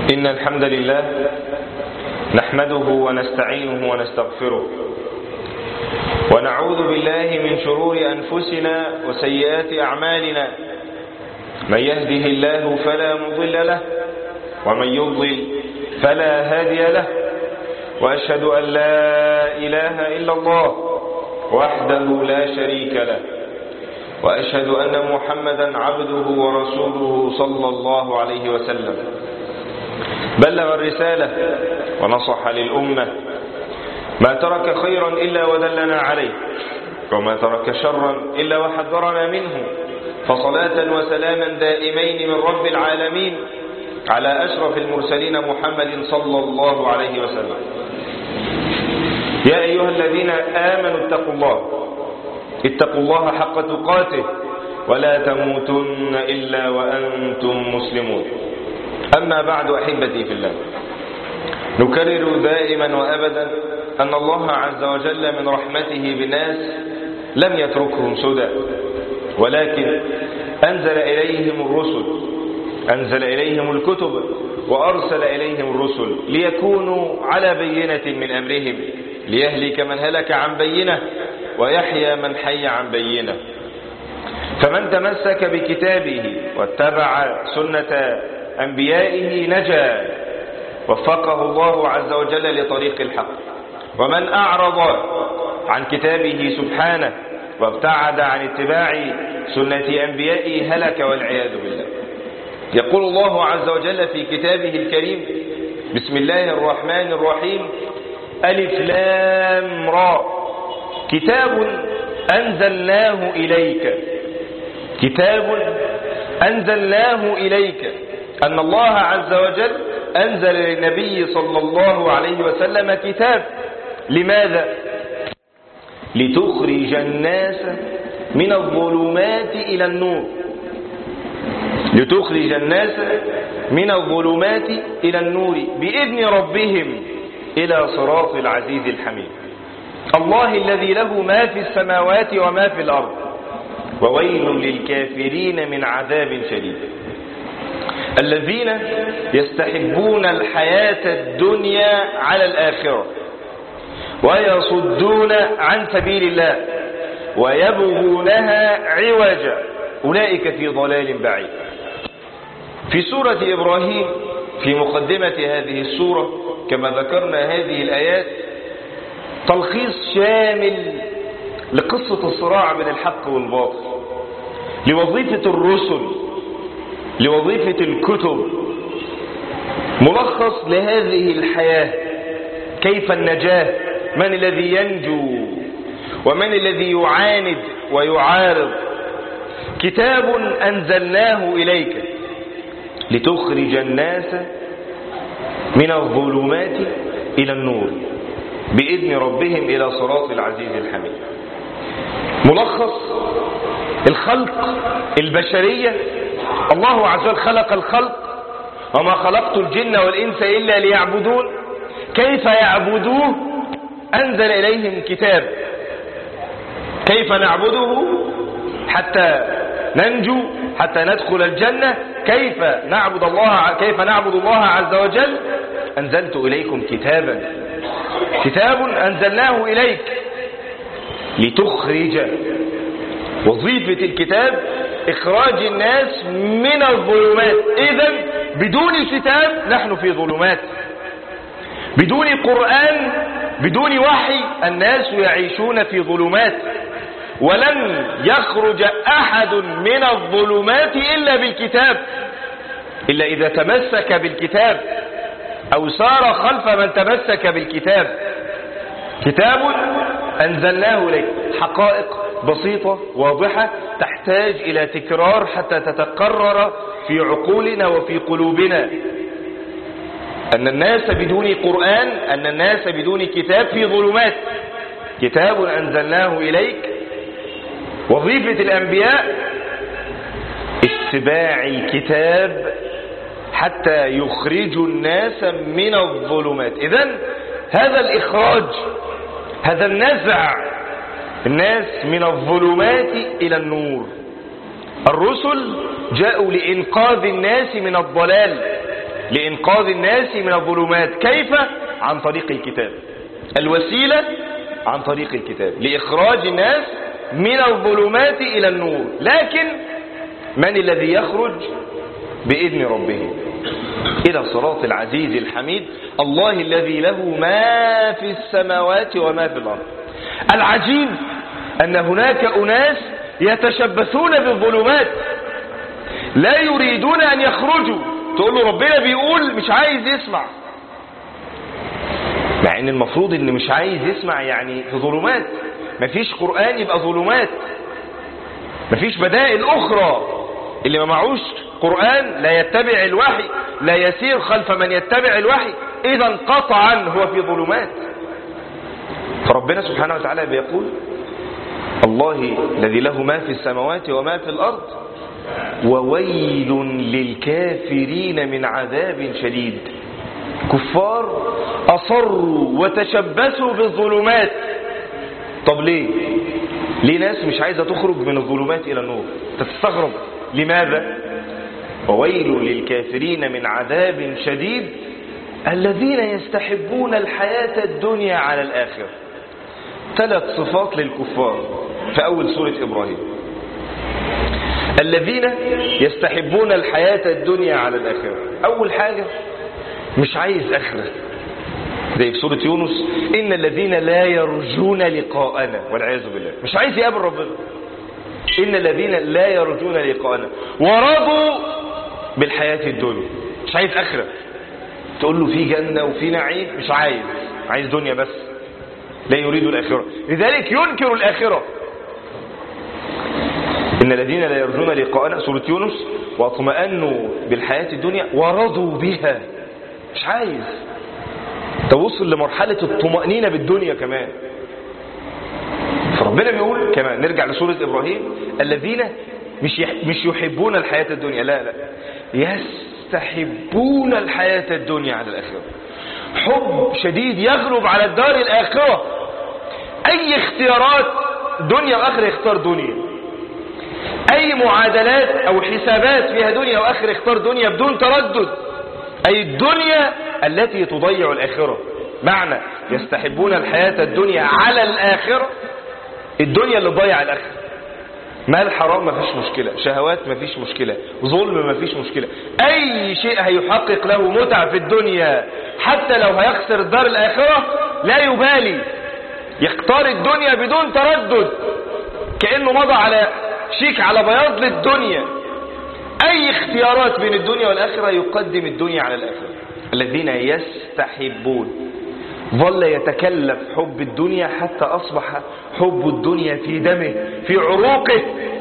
إن الحمد لله نحمده ونستعينه ونستغفره ونعوذ بالله من شرور أنفسنا وسيئات أعمالنا. من يهده الله فلا مضل له ومن يضلل فلا هادي له، وأشهد أن لا إله إلا الله وحده لا شريك له، وأشهد أن محمدا عبده ورسوله صلى الله عليه وسلم. بلغ الرسالة ونصح للأمة، ما ترك خيرا إلا ودلنا عليه، وما ترك شرا إلا وحذرنا منه. فصلاة وسلاما دائمين من رب العالمين على أشرف المرسلين محمد صلى الله عليه وسلم. يا أيها الذين آمنوا اتقوا الله حق تقاته ولا تموتن إلا وأنتم مسلمون. أما بعد، أحبتي في الله، نكرر دائما وأبدا أن الله عز وجل من رحمته بالناس لم يتركهم سدى، ولكن أنزل إليهم الرسل، أنزل إليهم الكتب، وأرسل إليهم الرسل ليكونوا على بينة من أمرهم، ليهلك من هلك عن بينة ويحيى من حي عن بينة. فمن تمسك بكتابه واتبع سنة أنبيائه نجا، وفقه الله عز وجل لطريق الحق. ومن أعرض عن كتابه سبحانه وابتعد عن اتباع سنة أنبيائه هلك والعياذ بالله. يقول الله عز وجل في كتابه الكريم: بسم الله الرحمن الرحيم، ألف لام را، كتاب أنزلناه إليك، كتاب أنزلناه إليك. أن الله عز وجل أنزل للنبي صلى الله عليه وسلم كتاب. لماذا؟ لتخرج الناس من الظلمات إلى النور، لتخرج الناس من الظلمات إلى النور بإذن ربهم إلى صراط العزيز الحميد. الله الذي له ما في السماوات وما في الأرض، وويل للكافرين من عذاب شديد. الذين يستحبون الحياة الدنيا على الآخرة ويصدون عن سبيل الله ويبغونها عوجا، أولئك في ضلال بعيد. في سورة إبراهيم في مقدمة هذه السورة كما ذكرنا هذه الآيات تلخيص شامل لقصة الصراع بين الحق والباطل، لوظيفة الرسل، لوظيفة الكتب، ملخص لهذه الحياة، كيف النجاة، من الذي ينجو ومن الذي يعاند ويعارض. كتاب أنزلناه إليك لتخرج الناس من الظلمات إلى النور بإذن ربهم إلى صراط العزيز الحميد. ملخص الخلق البشرية، الله عز وجل خلق الخلق: وما خلقت الجن والإنس إلا ليعبدون. كيف يعبدوه؟ أنزل إليهم كتاب. كيف نعبده حتى ننجو، حتى ندخل الجنة؟ كيف نعبد الله عز وجل؟ أنزلت إليكم كتابا، كتاب أنزلناه إليك لتخرج. وظيفة الكتاب إخراج الناس من الظلمات. إذن بدون الكتاب نحن في ظلمات، بدون قرآن، بدون وحي الناس يعيشون في ظلمات. ولن يخرج أحد من الظلمات إلا بالكتاب، إلا إذا تمسك بالكتاب أو سار خلف من تمسك بالكتاب. كتاب أنزلناه إليك. حقائق بسيطة واضحة تحتاج إلى تكرار حتى تتقرر في عقولنا وفي قلوبنا أن الناس بدون قرآن، أن الناس بدون كتاب في ظلمات. كتاب أنزلناه إليك. وظيفة الأنبياء اتباع الكتاب حتى يخرجوا الناس من الظلمات. إذن هذا الإخراج، هذا النزع الناس من الظلمات إلى النور. الرسل جاءوا لإنقاذ الناس من الضلال، لإنقاذ الناس من الظلمات. كيف؟ عن طريق الكتاب. الوسيلة عن طريق الكتاب لإخراج الناس من الظلمات إلى النور. لكن من الذي يخرج؟ بإذن ربه إلى صراط العزيز الحميد، الله الذي له ما في السماوات وما في الأرض. العجيب أن هناك أناس يتشبثون بالظلمات لا يريدون أن يخرجوا. تقول له ربنا بيقول، مش عايز يسمع، مع ان المفروض ان مش عايز يسمع يعني في ظلمات. مفيش قرآن يبقى ظلمات، مفيش بدائل أخرى. اللي ما معوش قرآن لا يتبع الوحي، لا يسير خلف من يتبع الوحي، إذا قطعا هو في ظلمات. فربنا سبحانه وتعالى بيقول الله الذي له ما في السماوات وما في الأرض وويل للكافرين من عذاب شديد. كفار أصروا وتشبثوا بالظلمات. طب ليه ناس مش عايزة تخرج من الظلمات إلى النور؟ تستغرب لماذا؟ وويل للكافرين من عذاب شديد الذين يستحبون الحياة الدنيا على الآخرة. 3 صفات للكفار في أول سورة إبراهيم. الذين يستحبون الحياة الدنيا على الآخرة، أول حاجة مش عايز آخرة، زي في سورة يونس إن الذين لا يرجون لقاءنا، والعياذ بالله مش عايز يقابل ربنا. إن الذين لا يرجون لقاءنا ورضوا بالحياة الدنيا، مش عايز آخرة. تقول له في جنة وفي نعيم، مش عايز دنيا بس، لا يريد الآخرة. لذلك ينكر الآخرة. إن الذين لا يرجون لقاءنا، سورة يونس، واطمأنوا بالحياة الدنيا ورضوا بها، مش عايز. توصل لمرحلة الطمأنينة بالدنيا كمان. فربنا بيقول كمان، نرجع لسورة إبراهيم، الذين مش يحبون الحياة الدنيا، لا يستحبون الحياة الدنيا على الآخرة. حب شديد يغلب على الدار الآخرة. أي اختيارات دنيا وآخرة يختار دنيا، أي معادلات أو حسابات فيها دنيا وآخرة يختار دنيا بدون تردد. أي الدنيا التي تضيع الآخرة. معنى يستحبون الحياة الدنيا على الآخرة، الدنيا اللي ضيع الآخرة. مال حرام مفيش مشكلة، شهوات مفيش مشكلة، ظلم مفيش مشكلة. أي شيء هيحقق له متعة في الدنيا حتى لو هيخسر الدار الآخرة لا يبالي، يختار الدنيا بدون تردد، كأنه مضى على شيك على بياض للدنيا. أي اختيارات بين الدنيا والآخرة يقدم الدنيا على الآخرة. الذين يستحبون، ظل يتكلف حب الدنيا حتى أصبح حب الدنيا في دمه في عروقه.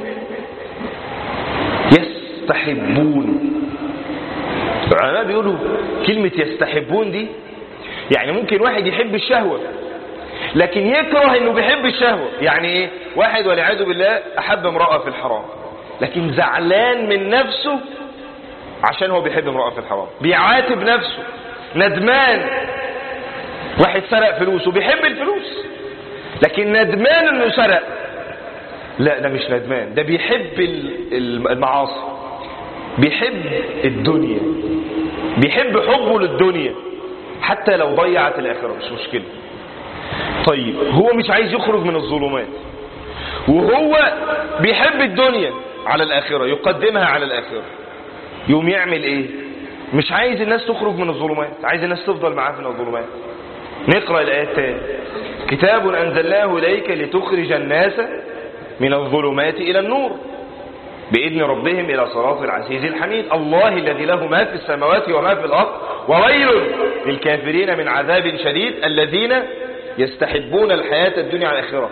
يستحبون. العلماء بيقولوا كلمة يستحبون دي يعني ممكن واحد يحب الشهوة لكن يكره انه بيحب الشهوة. يعني ايه؟ واحد والعياذ بالله احب امرأة في الحرام لكن زعلان من نفسه عشان هو بيحب امرأة في الحرام، بيعاتب نفسه، ندمان. واحد سرق فلوس وبيحب الفلوس لكن ندمان انه سرق. لا، ده مش ندمان، ده بيحب المعاصي، بيحب الدنيا، بيحب حبه للدنيا حتى لو ضيعت الآخرة مش مشكلة. طيب هو مش عايز يخرج من الظلمات وهو بيحب الدنيا على الآخرة، يقدمها على الآخرة، يوم يعمل ايه؟ مش عايز الناس تخرج من الظلمات، عايز الناس تفضل معاه في الظلمات. نقرأ الآيات تاني. كتاب أنزلناه إليك لتخرج الناس من الظلمات إلى النور بإذن ربهم إلى صراط العزيز الحميد. الله الذي له ما في السماوات وما في الأرض وويل للكافرين من عذاب شديد الذين يستحبون الحياة الدنيا على الآخرة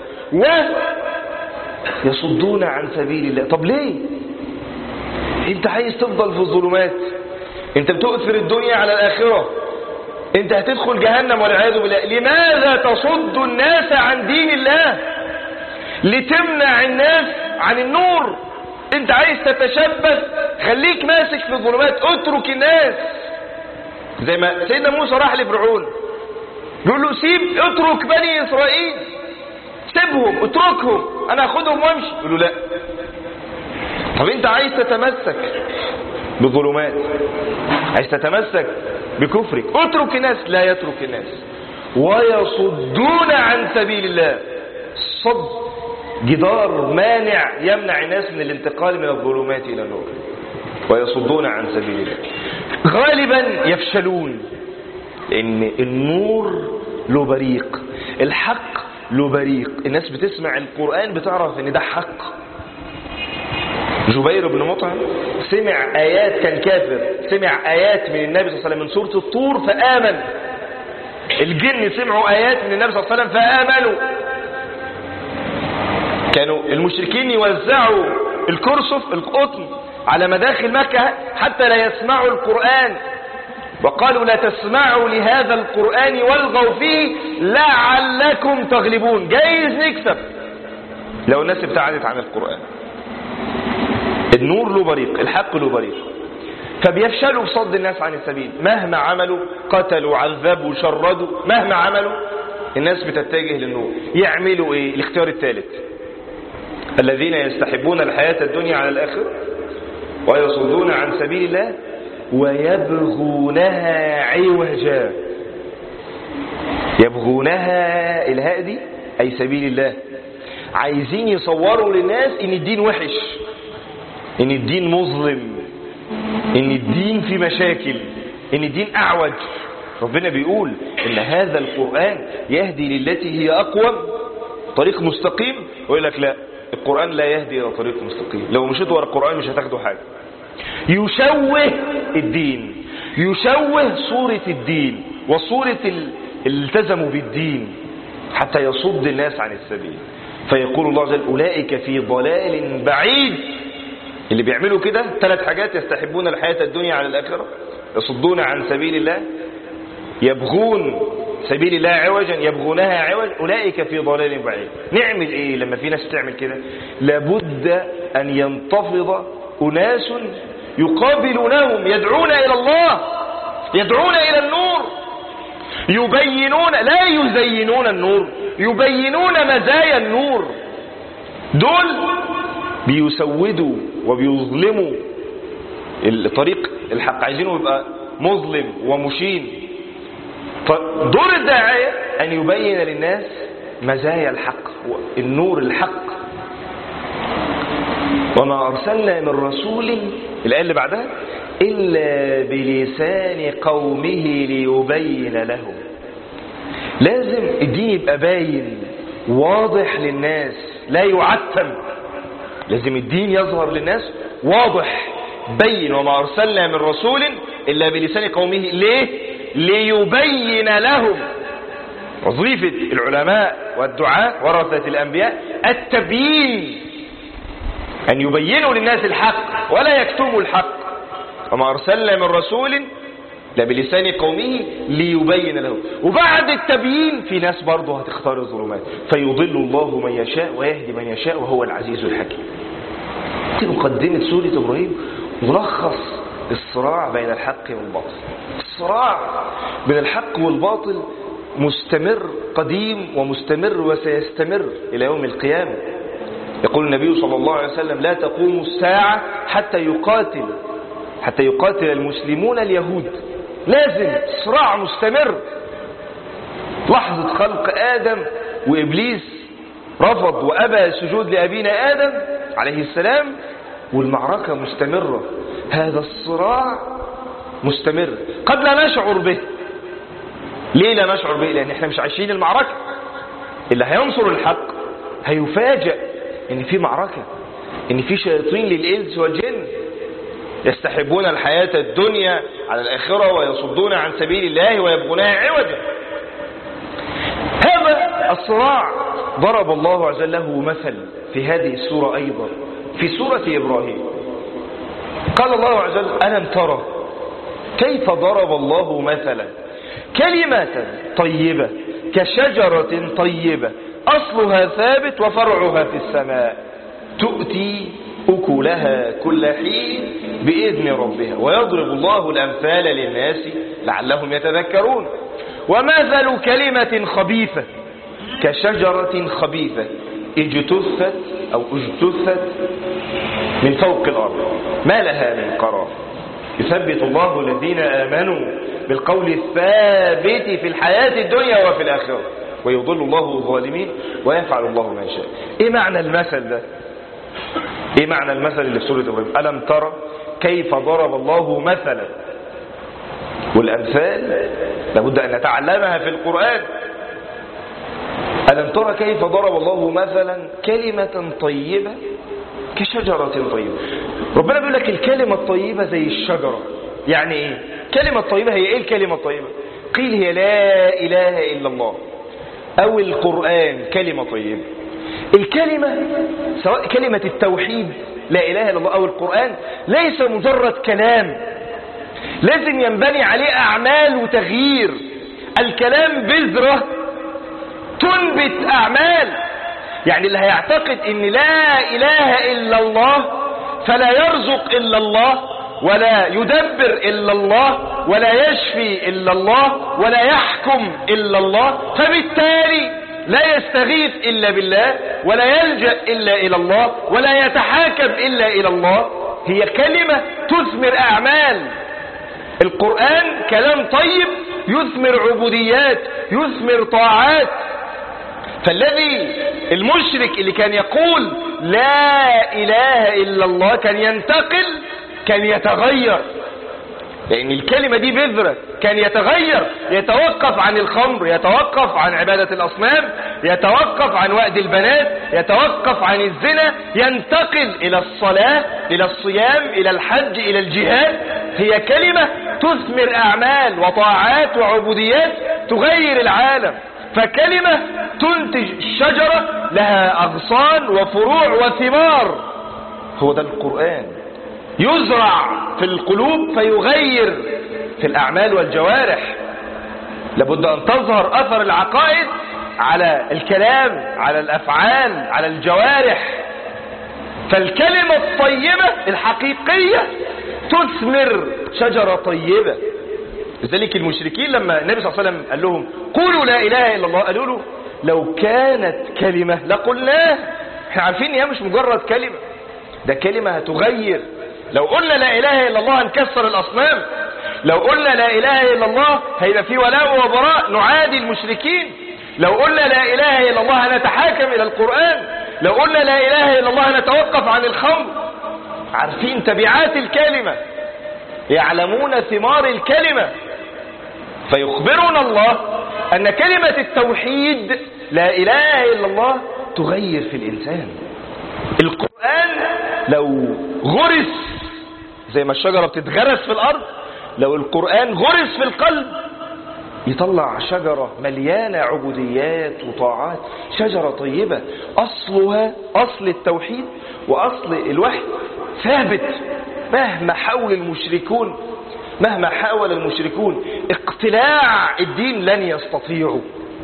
ويصدون عن سبيل الله. طب ليه انت عايز تفضل في الظلمات؟ انت بتؤثر الدنيا على الآخرة، انت هتدخل جهنم والعياذ بالله. لماذا تصد الناس عن دين الله؟ لتمنع الناس عن النور. انت عايز تتشبث، خليك ماسك في الظلمات، اترك الناس. زي ما سيدنا موسى راح لفرعون يقول له اترك بني إسرائيل، سيبهم، اتركهم، انا اخدهم وامشي. يقول له لا. طب انت عايز تتمسك بظلمات. عايز تتمسك بكفرك اترك الناس، لا يترك الناس. ويصدون عن سبيل الله. الصد جدار مانع يمنع الناس من الانتقال من الظلمات إلى النور. ويصدون عن سبيل الله. غالبا يفشلون، لأن النور له بريق، الحق له بريق. الناس بتسمع القرآن بتعرف ان ده حق. جبير بن مطعم سمع آيات، كان كافر، سمع آيات من النبي صلى الله عليه وسلم من سورة الطور فآمن. الجن سمعوا آيات من النبي صلى الله عليه وسلم فآمنوا. كانوا المشركين يوزعوا الكرسف القطن على مداخل مكة حتى لا يسمعوا القرآن، وقالوا لا تسمعوا لهذا القرآن والغوا فيه لعلكم تغلبون. جايز نكسب لو الناس ابتعدت عن القرآن. النور له بريق، الحق له بريق، فبيفشلوا في صد الناس عن السبيل. مهما عملوا، قتلوا عذبوا شردوا، مهما عملوا الناس بتتجه للنور. يعملوا ايه؟ الاختيار الثالث، الذين يستحبون الحياة الدنيا على الآخرة ويصدون عن سبيل الله ويبغونها عوجا. يبغونها، الهاء دي أي سبيل الله. عايزين يصوروا للناس ان الدين وحش، ان الدين مظلم، ان الدين في مشاكل، ان الدين أعوج. ربنا بيقول ان هذا القرآن يهدي للتي هي أقوم، طريق مستقيم. ويقول لك لا، القرآن لا يهدي إلى طريق مستقيم. لو مشيت ورا القرآن مش هتاخدوا حاجة. يشوه الدين، يشوه صورة الدين وصورة اللي التزموا بالدين حتى يصد الناس عن السبيل. فيقول الله عز وجل أولئك في ضلال بعيد. اللي بيعملوا كده 3 حاجات: يستحبون الحياة الدنيا على الآخرة، يصدون عن سبيل الله، يبغون سبيل الله عوجا، يبغونها عوج. أولئك في ضلال بعيد. نعمل ايه لما في ناس تعمل كده؟ لابد أن ينتفض أناس يقابلونهم، يدعون إلى الله، يدعون إلى النور، يبينون، لا يزينون النور، يبينون مزايا النور. دول بيسودوا وبيظلموا الطريق الحق، عايزينه يبقى مظلم ومشين. فدور الداعية أن يبين للناس مزايا الحق، النور الحق. وما أرسلنا من رسول، الآية اللي بعدها، إلا بلسان قومه ليبين لهم. لازم الدين يبقى باين واضح للناس، لا يعتم. لازم الدين يظهر للناس واضح بين. وما أرسلنا من رسول إلا بلسان قومه. ليه؟ ليبين لهم. وظيفة العلماء والدعاء ورثة الأنبياء التبيين، أن يبينوا للناس الحق ولا يكتموا الحق. وما أرسلنا من رسول إلا بلسان قومه ليبين لهم. وبعد التبيين في ناس برضه هتختار الظلمات، فيضل الله من يشاء ويهدي من يشاء وهو العزيز الحكيم. دي مقدمة سورة إبراهيم، ملخص الصراع بين الحق والباطل. الصراع بين الحق والباطل مستمر، قديم ومستمر وسيستمر إلى يوم القيامة. يقول النبي صلى الله عليه وسلم لا تقوم الساعة حتى يقاتل المسلمون اليهود. لازم صراع مستمر. لحظة خلق آدم وإبليس رفض وأبى السجود لأبينا آدم عليه السلام، والمعركة مستمرة. هذا الصراع مستمر قد لا نشعر به. ليه لا نشعر به؟ لأن احنا مش عايشين المعركة. اللي هينصر الحق هيفاجأ ان في معركة، ان في شياطين للإنس والجن يستحبون الحياة الدنيا على الآخرة ويصدون عن سبيل الله ويبغونها عوجا. هذا الصراع ضرب الله عز وجل له مثل في هذه السورة أيضا، في سورة إبراهيم. قال الله عز وجل ألم ترى كيف ضرب الله مثلا كلمة طيبة كشجرة طيبة أصلها ثابت وفرعها في السماء تؤتي أكلها كل حين بإذن ربها ويضرب الله الأمثال للناس لعلهم يتذكرون. ومثل كلمة خبيثة كشجرة خبيثة اجتثت من فوق الأرض ما لها من قرار يثبت الله الذين آمنوا بالقول الثابت في الحياة الدنيا وفي الآخرة ويضل الله الظالمين ويفعل الله ما يشاء. ايه معنى المثل ده؟ ايه معنى المثل اللي في سورة إبراهيم؟ ألم ترى كيف ضرب الله مثلا؟ والأمثال لابد أن نتعلمها في القرآن. ألم ترى كيف ضرب الله مثلا كلمة طيبة كشجرة طيبة. ربنا بيقول لك الكلمة الطيبة زي الشجرة. يعني ايه كلمة طيبة؟ هي ايه الكلمة الطيبة؟ قيل هي لا إله إلا الله أو القرآن كلمة طيبة. الكلمة سواء كلمة التوحيد لا إله إلا الله أو القرآن ليس مجرد كلام، لازم ينبني عليه أعمال وتغيير. الكلام بذرة تنبت أعمال. يعني اللي هيعتقد ان لا إله إلا الله فلا يرزق إلا الله ولا يدبر إلا الله ولا يشفي إلا الله ولا يحكم إلا الله، فبالتالي لا يستغيث إلا بالله ولا يلجأ إلا إلى الله ولا يتحاكم إلا إلى الله. هي كلمة تثمر أعمال. القرآن كلام طيب يثمر عبوديات، يثمر طاعات. فالذي المشرك اللي كان يقول لا إله إلا الله كان ينتقل، كان يتغير، لأن الكلمة دي بذرة. كان يتغير، يتوقف عن الخمر، يتوقف عن عبادة الأصنام، يتوقف عن وأد البنات، يتوقف عن الزنا، ينتقل إلى الصلاة، إلى الصيام، إلى الحج، إلى الجهاد. هي كلمة تثمر أعمال وطاعات وعبوديات تغير العالم. فكلمة تنتج شجرة لها أغصان وفروع وثمار. هو ده القرآن، يزرع في القلوب فيغير في الأعمال والجوارح. لابد أن تظهر أثر العقائد على الكلام، على الأفعال، على الجوارح. فالكلمة الطيبة الحقيقية تثمر شجرة طيبة. لذلك المشركين لما النبي صلى الله عليه وسلم قال لهم قولوا لا إله إلا الله، قالوا له لو كانت كلمة لقلناه. احنا عارفين ان هي مش مجرد كلمة، ده كلمة هتغير. لو قلنا لا إله إلا الله هنكسر الأصنام. لو قلنا لا إله إلا الله هيبقى في ولاء وبراء، نعادي المشركين. لو قلنا لا إله إلا الله هنتحاكم إلى القرآن. لو قلنا لا إله إلا الله هنتوقف عن الخمر. عارفين تبعات الكلمة، يعلمون ثمار الكلمة. فيخبرنا الله أن كلمة التوحيد لا إله إلا الله تغير في الإنسان. القرآن لو غرس زي ما الشجرة بتتغرس في الأرض، لو القرآن غرس في القلب يطلع شجرة مليانة عبوديات وطاعات، شجرة طيبة أصلها أصل التوحيد وأصل الوحي ثابت. مهما حاول المشركون اقتلاع الدين لن يستطيعوا.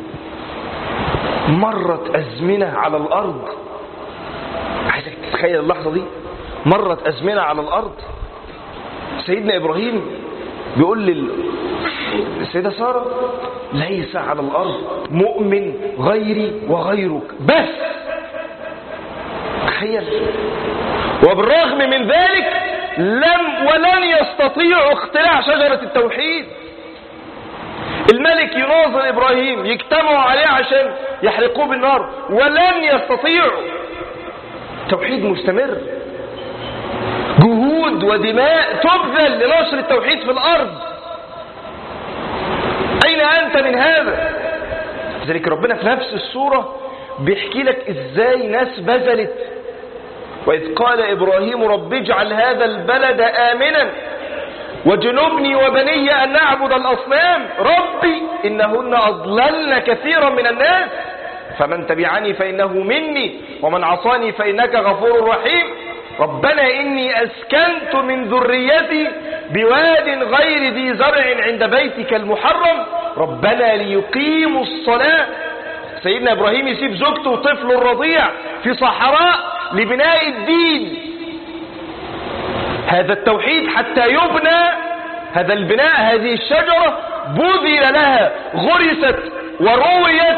مرت أزمنة على الأرض، عايزك تتخيل اللحظة دي، مرت أزمنة على الأرض. سيدنا إبراهيم بيقول للسيدة سارة ليس على الأرض مؤمن غيري وغيرك بس. تخيل. وبالرغم من ذلك ولن يستطيعوا اختلاع شجرة التوحيد. الملك يناظر إبراهيم، يجتمعوا عليه عشان يحرقوه بالنار، ولن يستطيعوا. توحيد مستمر، جهود ودماء تبذل لنشر التوحيد في الأرض. أين أنت من هذا؟ لذلك ربنا في نفس السورة بيحكي لك إزاي ناس بذلت. وإذ قال إبراهيم رب اجعل هذا البلد آمنا وجنبني وبني أن نعبد الأصنام ربي إنهن أضللن كثيرا من الناس فمن تبعني فإنه مني ومن عصاني فإنك غفور رحيم. ربنا إني أسكنت من ذريتي بواد غير ذي زرع عند بيتك المحرم ربنا ليقيموا الصلاة. سيدنا إبراهيم يسيب زوجته وطفله الرضيع في صحراء لبناء الدين. هذا التوحيد حتى يبنى هذا البناء، هذه الشجرة بذل لها، غرست ورويت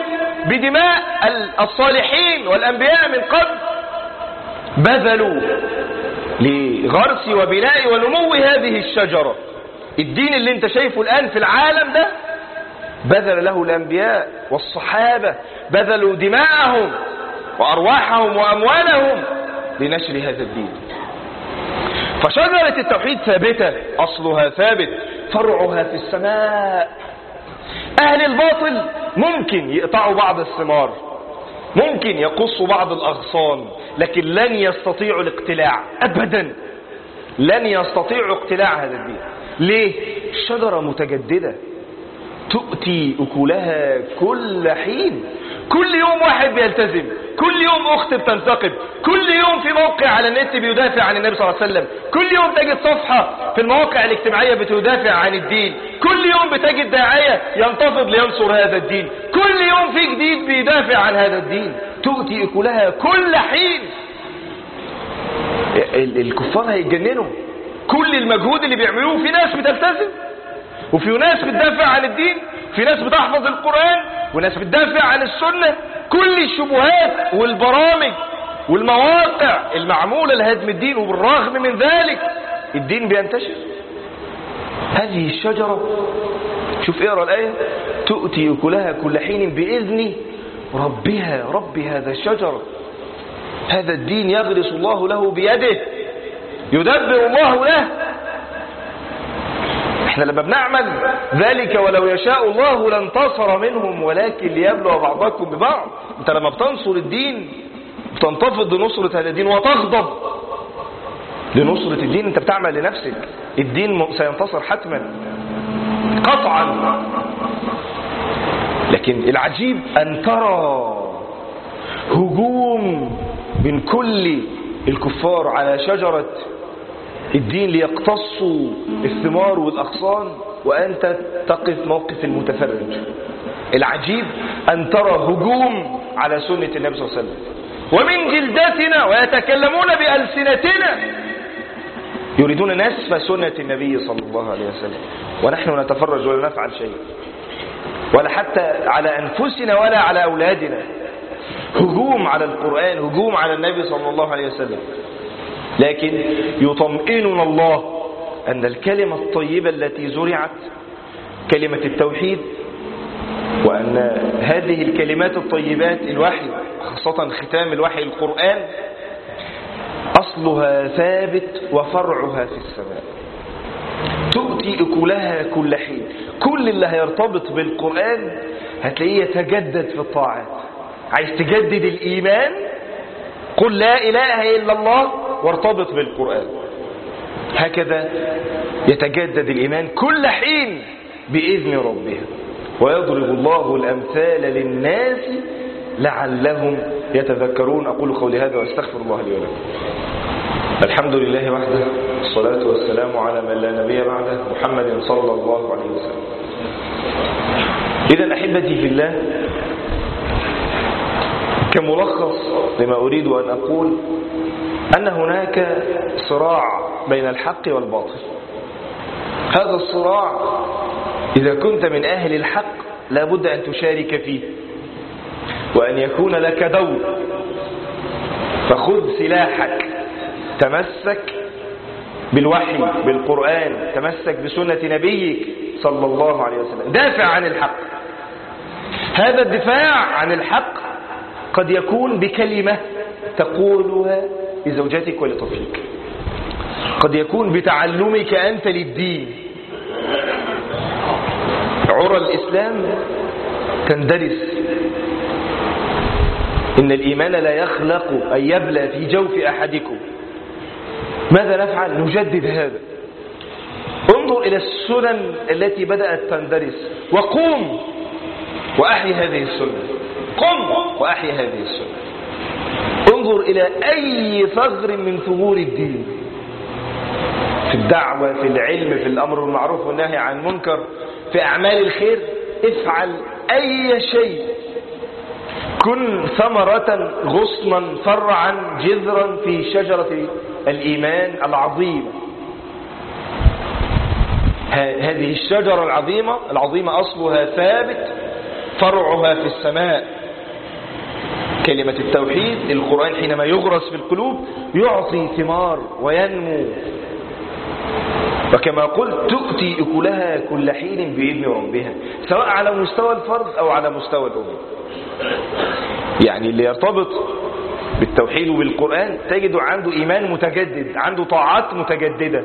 بدماء الصالحين والأنبياء من قبل. بذلوا لغرس وبناء ونمو هذه الشجرة. الدين اللي انت شايفه الآن في العالم ده بذل له الأنبياء والصحابة، بذلوا دماءهم وأرواحهم وأموالهم لنشر هذا الدين. فشجرة التوحيد ثابتة، أصلها ثابت، فرعها في السماء. أهل الباطل ممكن يقطعوا بعض الثمار، ممكن يقصوا بعض الأغصان، لكن لن يستطيعوا الاقتلاع أبدا، لن يستطيعوا اقتلاع هذا الدين. ليه؟ الشجرة متجددة، تؤتي أكلها كل حين. كل يوم واحد بيلتزم، كل يوم أخت بتنتقب، كل يوم في موقع على النت بيدافع عن النبي صلى الله عليه وسلم، كل يوم تجد صفحة في المواقع الاجتماعية بتدافع عن الدين، كل يوم بتجد داعية ينتفض لينصر هذا الدين، كل يوم في جديد بيدافع عن هذا الدين. تؤتي أكلها كل حين. الكفار هيتجننوا. كل المجهود اللي بيعملوه، في ناس بتلتزم وفي ناس بتدافع عن الدين، في ناس بتحفظ القرآن وناس بتدافع عن السنة. كل الشبهات والبرامج والمواقع المعمولة لهدم الدين، وبالرغم من ذلك الدين بينتشر. هذه الشجرة، شوف اقرأ الآية، تؤتي أكلها كل حين بإذن ربها. رب هذا الشجرة، هذا الدين يغرس الله له بيده، يدبر الله له. احنا لما بنعمل ذلك ولو يشاء الله لانتصر منهم ولكن ليبلو بعضكم ببعض. انت لما بتنصر الدين بتنتفض لنصرة هذا الدين وتغضب لنصرة الدين، انت بتعمل لنفسك. الدين سينتصر حتما قطعا. لكن العجيب أن ترى هجوم من كل الكفار على شجرة الدين ليقتصوا الثمار والأغصان، وأنت تقف موقف المتفرج. العجيب أن ترى هجوم على سنة النبي صلى الله عليه وسلم ومن جلدتنا، ويتكلمون بألسنتنا، يريدون نسف سنة النبي صلى الله عليه وسلم، ونحن نتفرج ولا نفعل شيء، ولا حتى على أنفسنا ولا على أولادنا. هجوم على القرآن، هجوم على النبي صلى الله عليه وسلم. لكن يطمئننا الله أن الكلمة الطيبة التي زرعت كلمة التوحيد، وأن هذه الكلمات الطيبات الوحي، خاصة ختام الوحي القرآن، أصلها ثابت وفرعها في السماء. تؤتي أكلها كل حين. كل اللي هيرتبط بالقرآن هتلاقيه يتجدد في الطاعات. عايز تجدد الإيمان، قل لا إله إلا الله وارتبط بالقرآن. هكذا يتجدد الإيمان كل حين بإذن ربها. ويضرب الله الأمثال للناس لعلهم يتذكرون. أقول قولي هذا وأستغفر الله لي ولكم. الحمد لله وحده، الصلاة والسلام على من لا نبي بعده، محمد صلى الله عليه وسلم. إذن أحبتي في الله، كملخص لما أريد أن أقول أن هناك صراع بين الحق والباطل. هذا الصراع إذا كنت من أهل الحق لابد أن تشارك فيه وأن يكون لك دور. فخذ سلاحك، تمسك بالوحي بالقرآن، تمسك بسنة نبيك صلى الله عليه وسلم، دافع عن الحق. هذا الدفاع عن الحق قد يكون بكلمة تقولها لزوجتك ولطفلك، قد يكون بتعلمك أنت للدين. عرى الإسلام تندرس. إن الإيمان لا يخلق أن يبلى في جوف أحدكم. ماذا نفعل؟ نجدد هذا. انظر إلى السنن التي بدأت تندرس، وقوم وأحيي هذه السنة. قم وأحيي هذه السنة. انظر إلى أي ثغر من ثغور الدين، في الدعوة، في العلم، في الأمر بالمعروف والنهي عن المنكر، في أعمال الخير. افعل أي شيء، كن ثمرة، غصنا، فرعا، جذرا في شجرة الإيمان العظيمة. هذه الشجرة العظيمة أصلها ثابت، فرعها في السماء. كلمة التوحيد، القرآن حينما يغرس في القلوب يعطي ثمار وينمو، وكما قلت تؤتي أكلها كل حين بإذن ربها، سواء على مستوى الفرد أو على مستوى الأمة. يعني اللي يرتبط بالتوحيد وبالقرآن تجده عنده إيمان متجدد، عنده طاعات متجددة.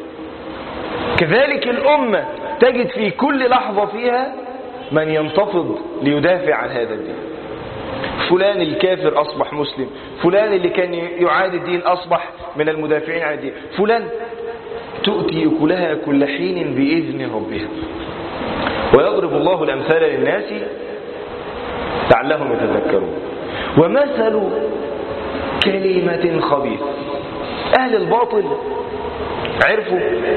كذلك الأمة تجد في كل لحظة فيها من ينتفض ليدافع عن هذا الدين. فلان الكافر أصبح مسلم، فلان اللي كان يعادي الدين أصبح من المدافعين عن الدين، فلان. تؤتي أكلها كل حين بإذن ربها. ويضرب الله الأمثال للناس لعلهم يتذكرون. ومثل كلمة خبيثة، أهل الباطل عرفوا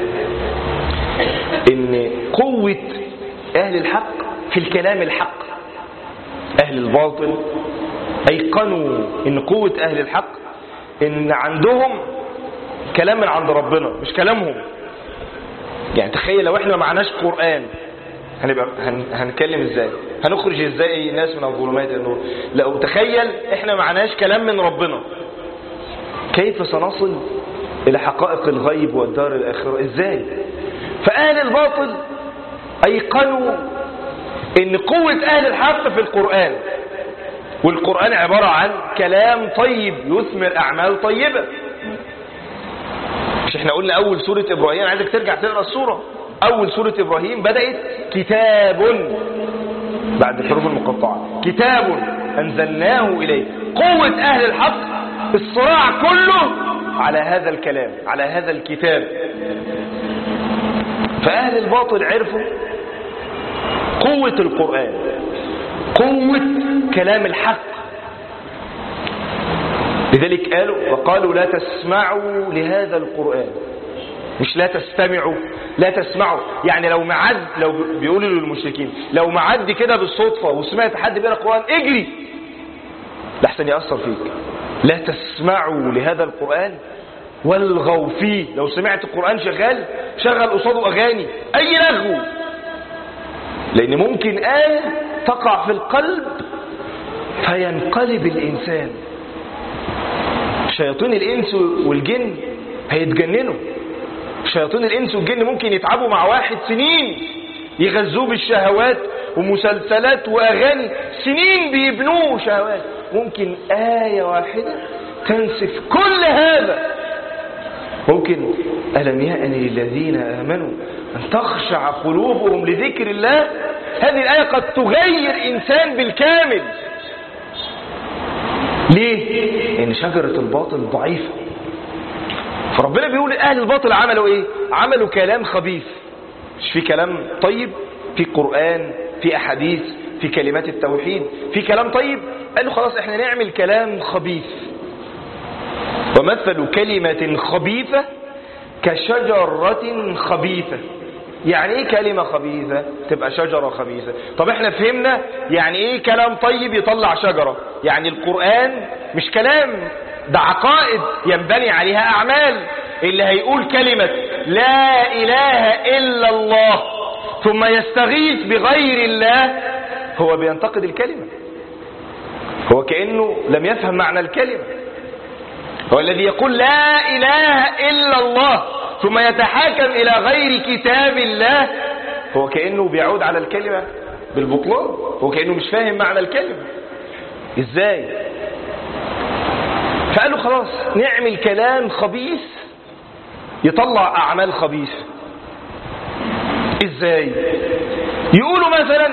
إن قوة أهل الحق في الكلام الحق. أهل الباطل أيقنوا إن قوة أهل الحق إن عندهم كلام من عند ربنا مش كلامهم. يعني تخيل لو احنا ما معناش قرآن هنبقى هنتكلم ازاي؟ هنخرج ازاي ناس من الظلمات الى النور؟ لو تخيل احنا ما معناش كلام من ربنا كيف سنصل الى حقائق الغيب والدار الاخره؟ ازاي؟ فاهل الباطل ايقنوا ان قوة اهل الحق في القرآن، والقرآن عبارة عن كلام طيب يثمر اعمال طيبة. مش احنا قلنا اول سورة ابراهيم، عايزك ترجع تقرأ السورة. اول سورة ابراهيم بدأت كتاب بعد الحروف المقطعة، كتاب انزلناه اليك. قوة اهل الحق الصراع كله على هذا الكلام، على هذا الكتاب. فاهل الباطل عرفوا قوة القرآن، قوة كلام الحق. لذلك وقالوا لا تسمعوا لهذا القرآن، مش لا تستمعوا، لا تسمعوا. يعني لو بيقولوا للمشركين لو معدي كده بالصدفة وسمعت حد بيقرأ القرآن اجري لحسن يأثر فيك. لا تسمعوا لهذا القرآن والغوا فيه. لو سمعت القرآن شغل قصاده أغاني، أي لغو، لأن ممكن آية تقع في القلب فينقلب الإنسان. شياطين الإنس والجن هيتجننوا. شياطين الإنس والجن ممكن يتعبوا مع واحد سنين يغذوه بالشهوات ومسلسلات وأغاني، سنين بيبنوه شهوات. ممكن آية واحدة تنسف كل هذا. ممكن ألم يأن للذين آمنوا أن تخشع قلوبهم لذكر الله. هذه الآية قد تغير إنسان بالكامل. ليه؟ لأن شجرة الباطل ضعيفة. فربنا بيقول أهل الباطل عملوا إيه؟ عملوا كلام خبيث. مش في كلام طيب؟ في قرآن، في أحاديث، في كلمات التوحيد، في كلام طيب. قالوا خلاص احنا نعمل كلام خبيث. ومثل كلمة خبيثة كشجرة خبيثة. يعني ايه كلمة خبيثة تبقى شجرة خبيثة؟ طب احنا فهمنا يعني ايه كلام طيب يطلع شجرة. يعني القرآن مش كلام، ده عقائد ينبني عليها أعمال. اللي هيقول كلمة لا إله إلا الله ثم يستغيث بغير الله هو بينتقد الكلمة، هو كأنه لم يفهم معنى الكلمة. هو الذي يقول لا إله إلا الله ثم يتحاكم إلى غير كتاب الله هو كأنه بيعود على الكلمة بالبطلان، هو كأنه مش فاهم معنى الكلمة. إزاي؟ فقالوا خلاص نعمل كلام خبيث يطلع أعمال خبيثة. إزاي؟ يقولوا مثلا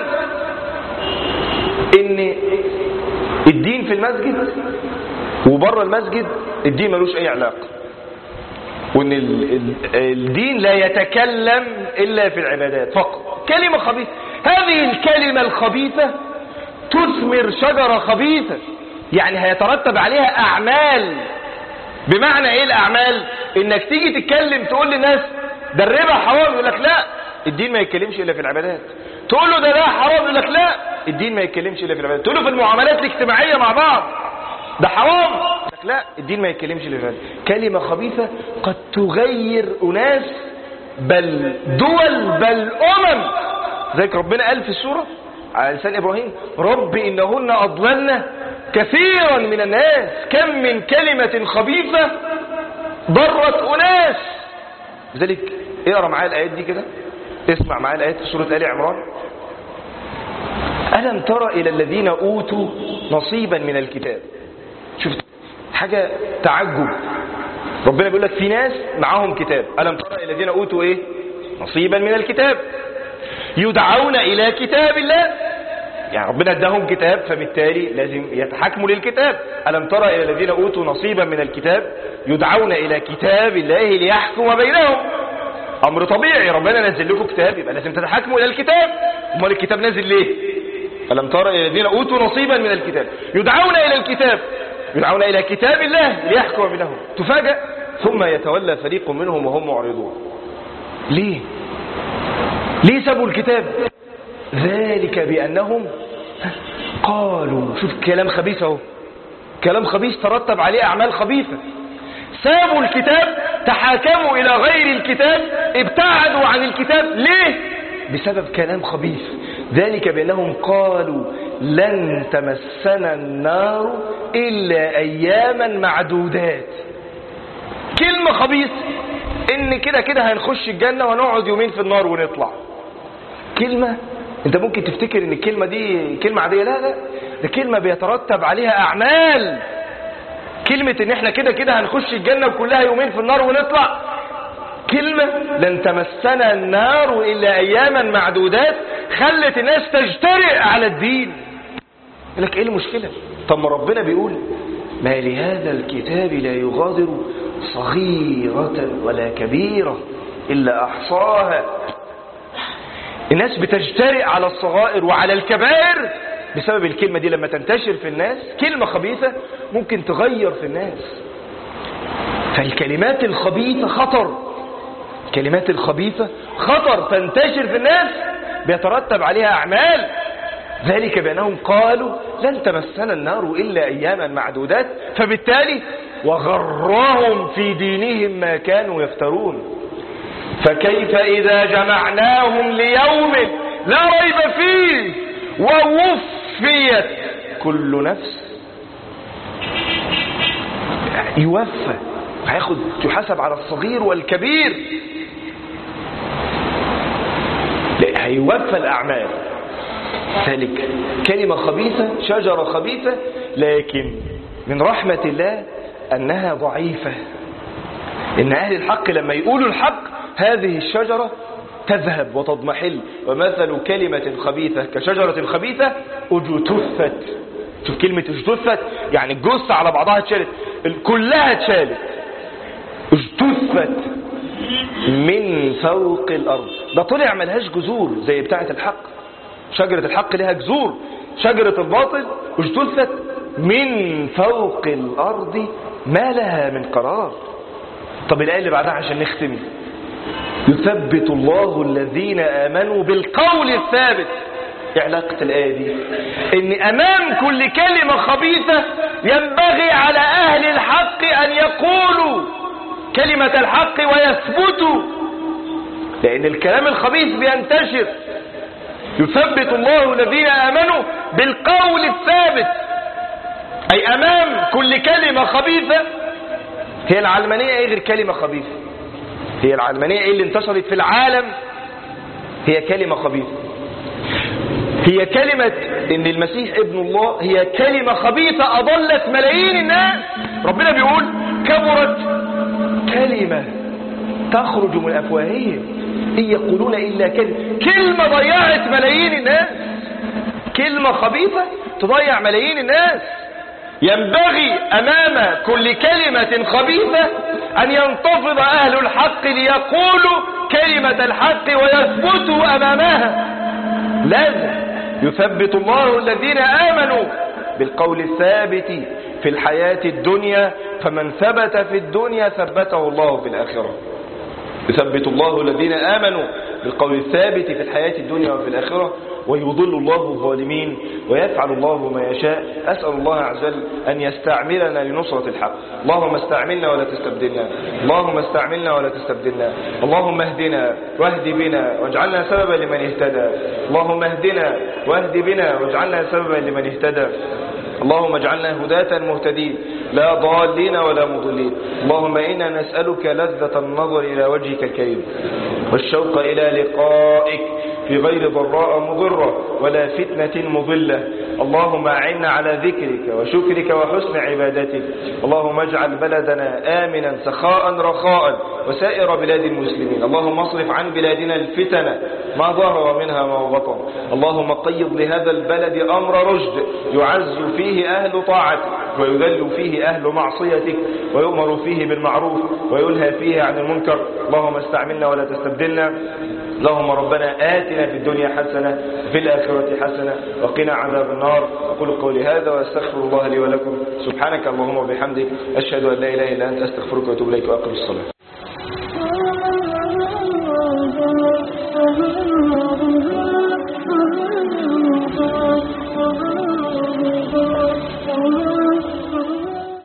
إن الدين في المسجد وبره المسجد الدين ملوش أي علاقة، وإن الدين لا يتكلم إلا في العبادات فقط. كلمة خبيثة. هذه الكلمة الخبيثة تثمر شجرة خبيثة، يعني هيترتب عليها أعمال. بمعنى إيه الأعمال؟ إنك تيجي تتكلم تقول للناس ده الربا حرام، يقول لك لا الدين ما يتكلمش إلا في العبادات. تقول له ده حرام، يقول لك لا الدين ما يتكلمش إلا في العبادات. تقول له في المعاملات الاجتماعية مع بعض ده حرام، يقول لك لا الدين ما يتكلمش إلا في العبادات. كلمة خبيثة قد تغير أناس بل دول بل أمم. ذلك ربنا قال في السورة على لسان إبراهيم رب إنهن أضللن كثيرا من الناس. كم من كلمة خبيثة ضرت أناس. لذلك اقرأ معايا الآيات دي كده، اسمع معايا الآيات في سورة آل عمران. ألم تر إلى الذين أوتوا نصيبا من الكتاب. شفت حاجة تعجب، ربنا بيقول لك في ناس معاهم كتاب. ألم تر إلى الذين أوتوا إيه؟ نصيبا من الكتاب يدعون إلى كتاب الله. يعني ربنا اداهم كتاب، فبالتالي لازم يتحكموا للكتاب. ألم تر إلى الذين أوتوا نصيبا من الكتاب يدعون إلى كتاب الله ليحكم بينهم. أمر طبيعي، ربنا نزل لكم كتاب يبقى لازم تتحكموا إلى الكتاب. أمال الكتاب نازل ليه؟ ألم تر إلى الذين أوتوا نصيبا من الكتاب يدعون إلى الكتاب، يدعون إلى كتاب الله ليحكم بينهم. تفاجأ ثم يتولى فريق منهم وهم معرضون. ليه سابوا الكتاب؟ ذلك بأنهم قالوا. شوف كلام خبيث اهو، كلام خبيث ترتب عليه أعمال خبيثة. سابوا الكتاب، تحاكموا إلى غير الكتاب، ابتعدوا عن الكتاب. ليه؟ بسبب كلام خبيث. ذلك بأنهم قالوا لن تمسنا النار إلا أياما معدودات. كلمة خبيث إن كده هنخش الجنة ونقعد يومين في النار ونطلع. كلمة انت ممكن تفتكر ان الكلمة دي كلمة عادية. لا، ده كلمة بيترتب عليها أعمال. كلمة ان احنا كده هنخش الجنة وكلها يومين في النار ونطلع. كلمة لن تمسنا النار إلا أياما معدودات خلت الناس تجترئ على الدين. يقول لك ايه المشكلة؟ طب ما ربنا بيقول ما لهذا الكتاب لا يغادر صغيرة ولا كبيرة إلا أحصاها. الناس بتجترئ على الصغائر وعلى الكبائر بسبب الكلمة دي. لما تنتشر في الناس كلمة خبيثة ممكن تغير في الناس. فالكلمات الخبيثة خطر، الكلمات الخبيثة خطر تنتشر في الناس بيترتب عليها أعمال. ذلك بأنهم قالوا لن تمسنا النار إلا أياما معدودات، فبالتالي وغرهم في دينهم ما كانوا يفترون. فكيف إذا جمعناهم ليوم لا ريب فيه ووفيت كل نفس. يوفى، يحاسب على الصغير والكبير، هيوفى الأعمال. ذلك كلمة خبيثة، شجرة خبيثة، لكن من رحمة الله أنها ضعيفة. إن أهل الحق لما يقولوا الحق هذه الشجرة تذهب وتضمحل. ومثل كلمة خبيثة كشجرة خبيثة اجتثت. شوف كلمة اجتثت، يعني الجثة على بعضها اتشالت، كلها اتشالت. اجتثت من فوق الأرض. ده طلع ملهاش جذور زي بتاعة الحق. شجرة الحق لها جذور، شجرة الباطل اجتثت من فوق الأرض ما لها من قرار. طب الآية اللي بعدها عشان نختم. يثبت الله الذين آمنوا بالقول الثابت. ايه علاقة الآية دي؟ ان امام كل كلمة خبيثة ينبغي على اهل الحق ان يقولوا كلمة الحق ويثبتوا، لان الكلام الخبيث بينتشر. يثبت الله الذين آمنوا بالقول الثابت، اي امام كل كلمة خبيثة. هي العلمانية ايه غير كلمة خبيثة؟ هي العلمانية ايه اللي انتشرت في العالم؟ هي كلمة خبيثة. هي كلمة ان المسيح ابن الله هي كلمة خبيثة اضلت ملايين الناس. ربنا بيقول كبرت كلمة تخرج من افواههم ان يقولون الا كلمة ضيعت ملايين الناس. كلمة خبيثة تضيع ملايين الناس. ينبغي أمام كل كلمة خبيثة أن ينتفض أهل الحق ليقولوا كلمة الحق ويثبتوا أمامها. لازم يثبت الله الذين آمنوا بالقول الثابت في الحياة الدنيا، فمن ثبت في الدنيا ثبته الله في الآخرة. يثبت الله الذين آمنوا بالقول الثابت في الحياة الدنيا وفي الآخرة، ويضل الله الظالمين ويفعل الله ما يشاء. أسأل الله عز وجل أن يستعملنا لنصرة الحق. اللهم استعملنا ولا تستبدلنا، اللهم استعملنا ولا تستبدلنا. اللهم اهدنا واهد بنا واجعلنا سببا لمن اهتدى. اللهم اهدنا واهد بنا واجعلنا سببا لمن اهتدى. اللهم اجعلنا هداة مهتدين لا ضالين ولا مضلين. اللهم إنا نسألك لذة النظر إلى وجهك الكريم والشوق إلى لقائك في غير ضراء مضرة ولا فتنة مضلة. اللهم أعنا على ذكرك وشكرك وحسن عبادتك. اللهم اجعل بلدنا آمنا سخاء رخاء وسائر بلاد المسلمين. اللهم اصرف عن بلادنا الفتن ما ظهر منها ما بطن. اللهم قيض لهذا البلد أمر رشد يعز فيه أهل طاعتك ويذل فيه أهل معصيتك ويؤمر فيه بالمعروف وينهى فيه عن المنكر. اللهم استعملنا ولا تستبدلنا. اللهم ربنا آتنا في الدنيا حسنة وفي الآخرة حسنة وقنا عذاب النار. أقول قولي هذا وأستغفر الله لي ولكم. سبحانك اللهم وبحمدك أشهد أن لا إله إلا أنت أستغفرك وأتوب إليك وأقم الصلاة.